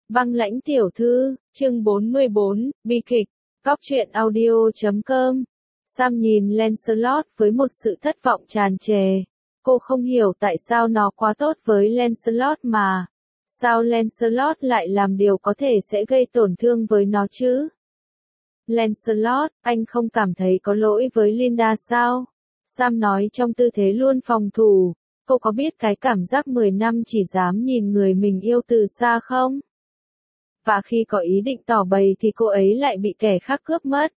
Băng lãnh tiểu thư, chương 44, bi kịch, Cóc truyện audio.com. Sam nhìn Lancelot với một sự thất vọng tràn trề. Cô không hiểu tại sao nó quá tốt với Lancelot mà. Sao Lancelot lại làm điều có thể sẽ gây tổn thương với nó chứ? Lancelot, anh không cảm thấy có lỗi với Linda sao? Sam nói trong tư thế luôn phòng thủ. Cô có biết cái cảm giác 10 năm chỉ dám nhìn người mình yêu từ xa không? Và khi có ý định tỏ bày thì cô ấy lại bị kẻ khác cướp mất.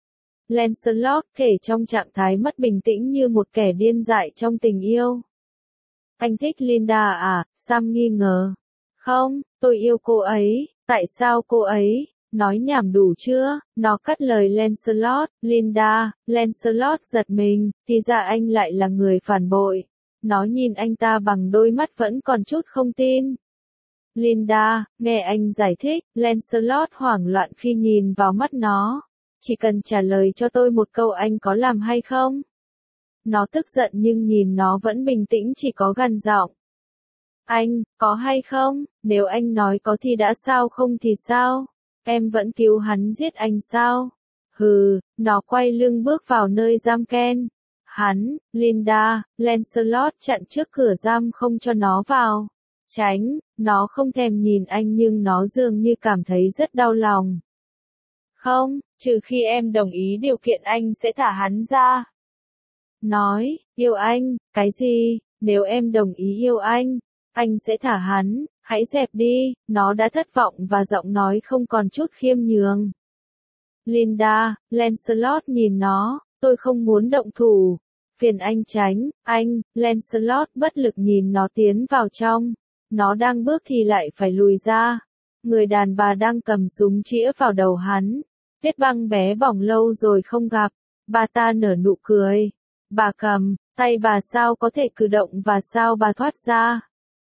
Lancelot kể trong trạng thái mất bình tĩnh như một kẻ điên dại trong tình yêu. Anh thích Linda à? Sam nghi ngờ. Không, tôi yêu cô ấy. Tại sao cô ấy? Nói nhảm đủ chưa? Nó cắt lời Lancelot. Linda, Lancelot giật mình, thì ra anh lại là người phản bội. Nó nhìn anh ta bằng đôi mắt vẫn còn chút không tin. Linda, nghe anh giải thích, Lancelot hoảng loạn khi nhìn vào mắt nó. Chỉ cần trả lời cho tôi một câu anh có làm hay không? Nó tức giận nhưng nhìn nó vẫn bình tĩnh chỉ có gằn giọng. Anh, có hay không? Nếu anh nói có thì đã sao không thì sao? Em vẫn cứu hắn giết anh sao? Hừ, nó quay lưng bước vào nơi giam Ken. Hắn, Linda, Lancelot chặn trước cửa giam không cho nó vào. Tránh, nó không thèm nhìn anh nhưng nó dường như cảm thấy rất đau lòng. Không, trừ khi em đồng ý điều kiện anh sẽ thả hắn ra. Nói, yêu anh, cái gì, nếu em đồng ý yêu anh sẽ thả hắn, hãy dẹp đi, nó đã thất vọng và giọng nói không còn chút khiêm nhường. Linda, Lancelot nhìn nó, tôi không muốn động thủ, phiền anh tránh, Lancelot bất lực nhìn nó tiến vào trong. Nó đang bước thì lại phải lùi ra. Người đàn bà đang cầm súng chĩa vào đầu hắn. Vết băng bé bỏng lâu rồi không gặp. Bà ta nở nụ cười. Bà cầm, tay bà sao có thể cử động và sao bà thoát ra.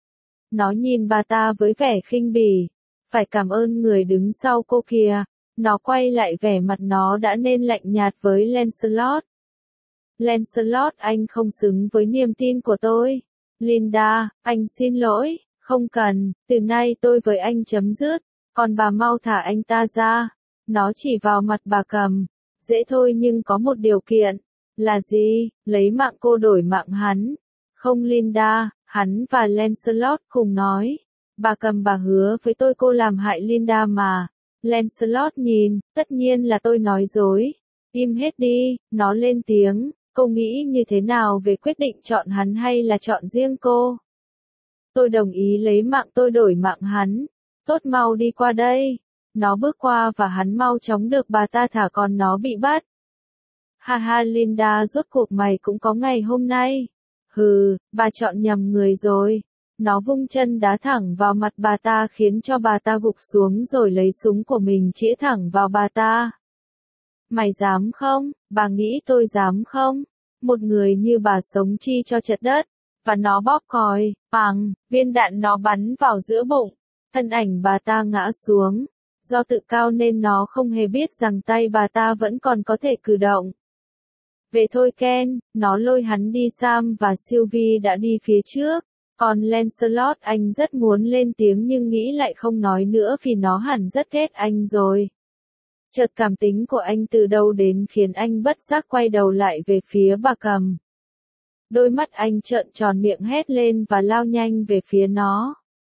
Nó nhìn bà ta với vẻ khinh bỉ. Phải cảm ơn người đứng sau cô kìa. Nó quay lại vẻ mặt nó đã nên lạnh nhạt với Lancelot. Lancelot, anh không xứng với niềm tin của tôi. Linda, anh xin lỗi. Không cần, từ nay tôi với anh chấm dứt, còn bà mau thả anh ta ra. Nó chỉ vào mặt bà cầm. Dễ thôi nhưng có một điều kiện. Là gì? Lấy mạng cô đổi mạng hắn. Không Linda, hắn và Lancelot cùng nói. Bà cầm bà hứa với tôi cô làm hại Linda mà. Lancelot nhìn, tất nhiên là tôi nói dối. Im hết đi, nó lên tiếng. Cô nghĩ như thế nào về quyết định chọn hắn hay là chọn riêng cô? Tôi đồng ý lấy mạng tôi đổi mạng hắn. Tốt mau đi qua đây. Nó bước qua và hắn mau chóng được bà ta thả còn nó bị bắt. Ha ha Linda, rốt cuộc mày cũng có ngày hôm nay. Hừ, bà chọn nhầm người rồi. Nó vung chân đá thẳng vào mặt bà ta khiến cho bà ta gục xuống rồi lấy súng của mình chĩa thẳng vào bà ta. Mày dám không? Bà nghĩ tôi dám không? Một người như bà sống chi cho chật đất. Và nó bóp còi, bằng, viên đạn nó bắn vào giữa bụng. Thân ảnh bà ta ngã xuống. Do tự cao nên nó không hề biết rằng tay bà ta vẫn còn có thể cử động. Về thôi Ken, nó lôi hắn đi. Sam và Sylvie đã đi phía trước. Còn Lancelot anh rất muốn lên tiếng nhưng nghĩ lại không nói nữa vì nó hẳn rất ghét anh rồi. Chợt cảm tính của anh từ đâu đến khiến anh bất giác quay đầu lại về phía bà cầm. Đôi mắt anh trợn tròn miệng hét lên và lao nhanh về phía nó.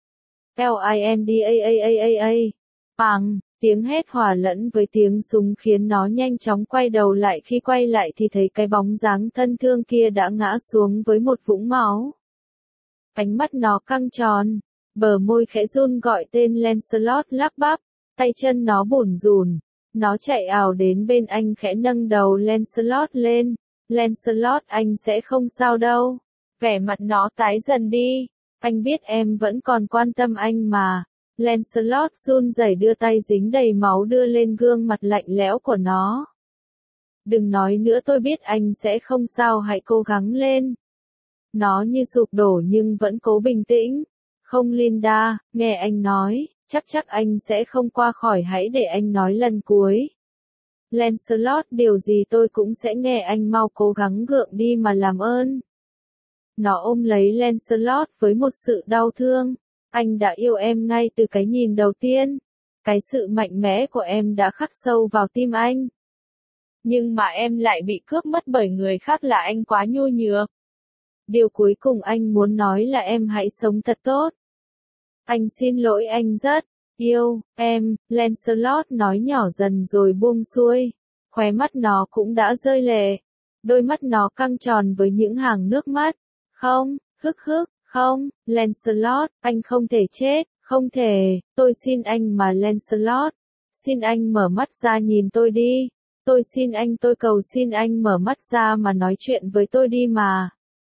Linda. Bằng, tiếng hét hòa lẫn với tiếng súng khiến nó nhanh chóng quay đầu lại. Khi quay lại thì thấy cái bóng dáng thân thương kia đã ngã xuống với một vũng máu. Ánh mắt nó căng tròn, bờ môi khẽ run gọi tên Lancelot lắp bắp, tay chân nó bủn rủn. Nó chạy ào đến bên anh khẽ nâng đầu Lancelot lên. Lancelot, anh sẽ không sao đâu. Vẻ mặt nó tái dần đi. Anh biết em vẫn còn quan tâm anh mà. Lancelot run rẩy đưa tay dính đầy máu đưa lên gương mặt lạnh lẽo của nó. Đừng nói nữa, tôi biết anh sẽ không sao, hãy cố gắng lên. Nó như sụp đổ nhưng vẫn cố bình tĩnh. Không Linda, nghe anh nói, chắc anh sẽ không qua khỏi, hãy để anh nói lần cuối. Lancelot, điều gì tôi cũng sẽ nghe, anh mau cố gắng gượng đi mà làm ơn. Nó ôm lấy Lancelot với một sự đau thương. Anh đã yêu em ngay từ cái nhìn đầu tiên. Cái sự mạnh mẽ của em đã khắc sâu vào tim anh. Nhưng mà em lại bị cướp mất bởi người khác là anh quá nhu nhược. Điều cuối cùng anh muốn nói là em hãy sống thật tốt. Anh xin lỗi, anh rất yêu em, Lancelot nói nhỏ dần rồi buông xuôi. Khóe mắt nó cũng đã rơi lệ. Đôi mắt nó căng tròn với những hàng nước mắt. Không, không, Lancelot, anh không thể chết, không thể, tôi xin anh mà Lancelot. Xin anh mở mắt ra nhìn tôi đi. Tôi xin anh, tôi cầu xin anh mở mắt ra mà nói chuyện với tôi đi mà.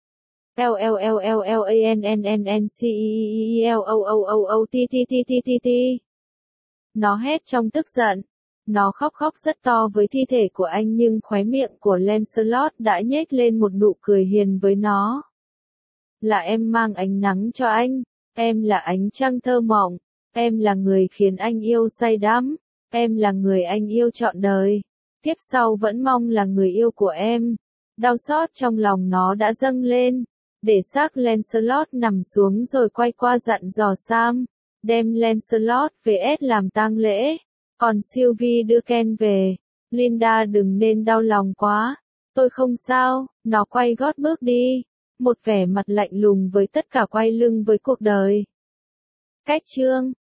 LLLLLANNNCEELOOOOTTTTTT. Nó hét trong tức giận. Nó khóc rất to với thi thể của anh nhưng khóe miệng của Lancelot đã nhếch lên một nụ cười hiền với nó. Là em mang ánh nắng cho anh. Em là ánh trăng thơ mộng. Em là người khiến anh yêu say đắm. Em là người anh yêu trọn đời. Tiếp sau vẫn mong là người yêu của em. Đau xót trong lòng nó đã dâng lên. Để xác Lancelot nằm xuống rồi quay qua dặn dò Sam. Đem Lancelot về S làm tang lễ. Còn Sylvie đưa Ken về. Linda đừng nên đau lòng quá. Tôi không sao. Nó quay gót bước đi. Một vẻ mặt lạnh lùng với tất cả, quay lưng với cuộc đời. Cách chương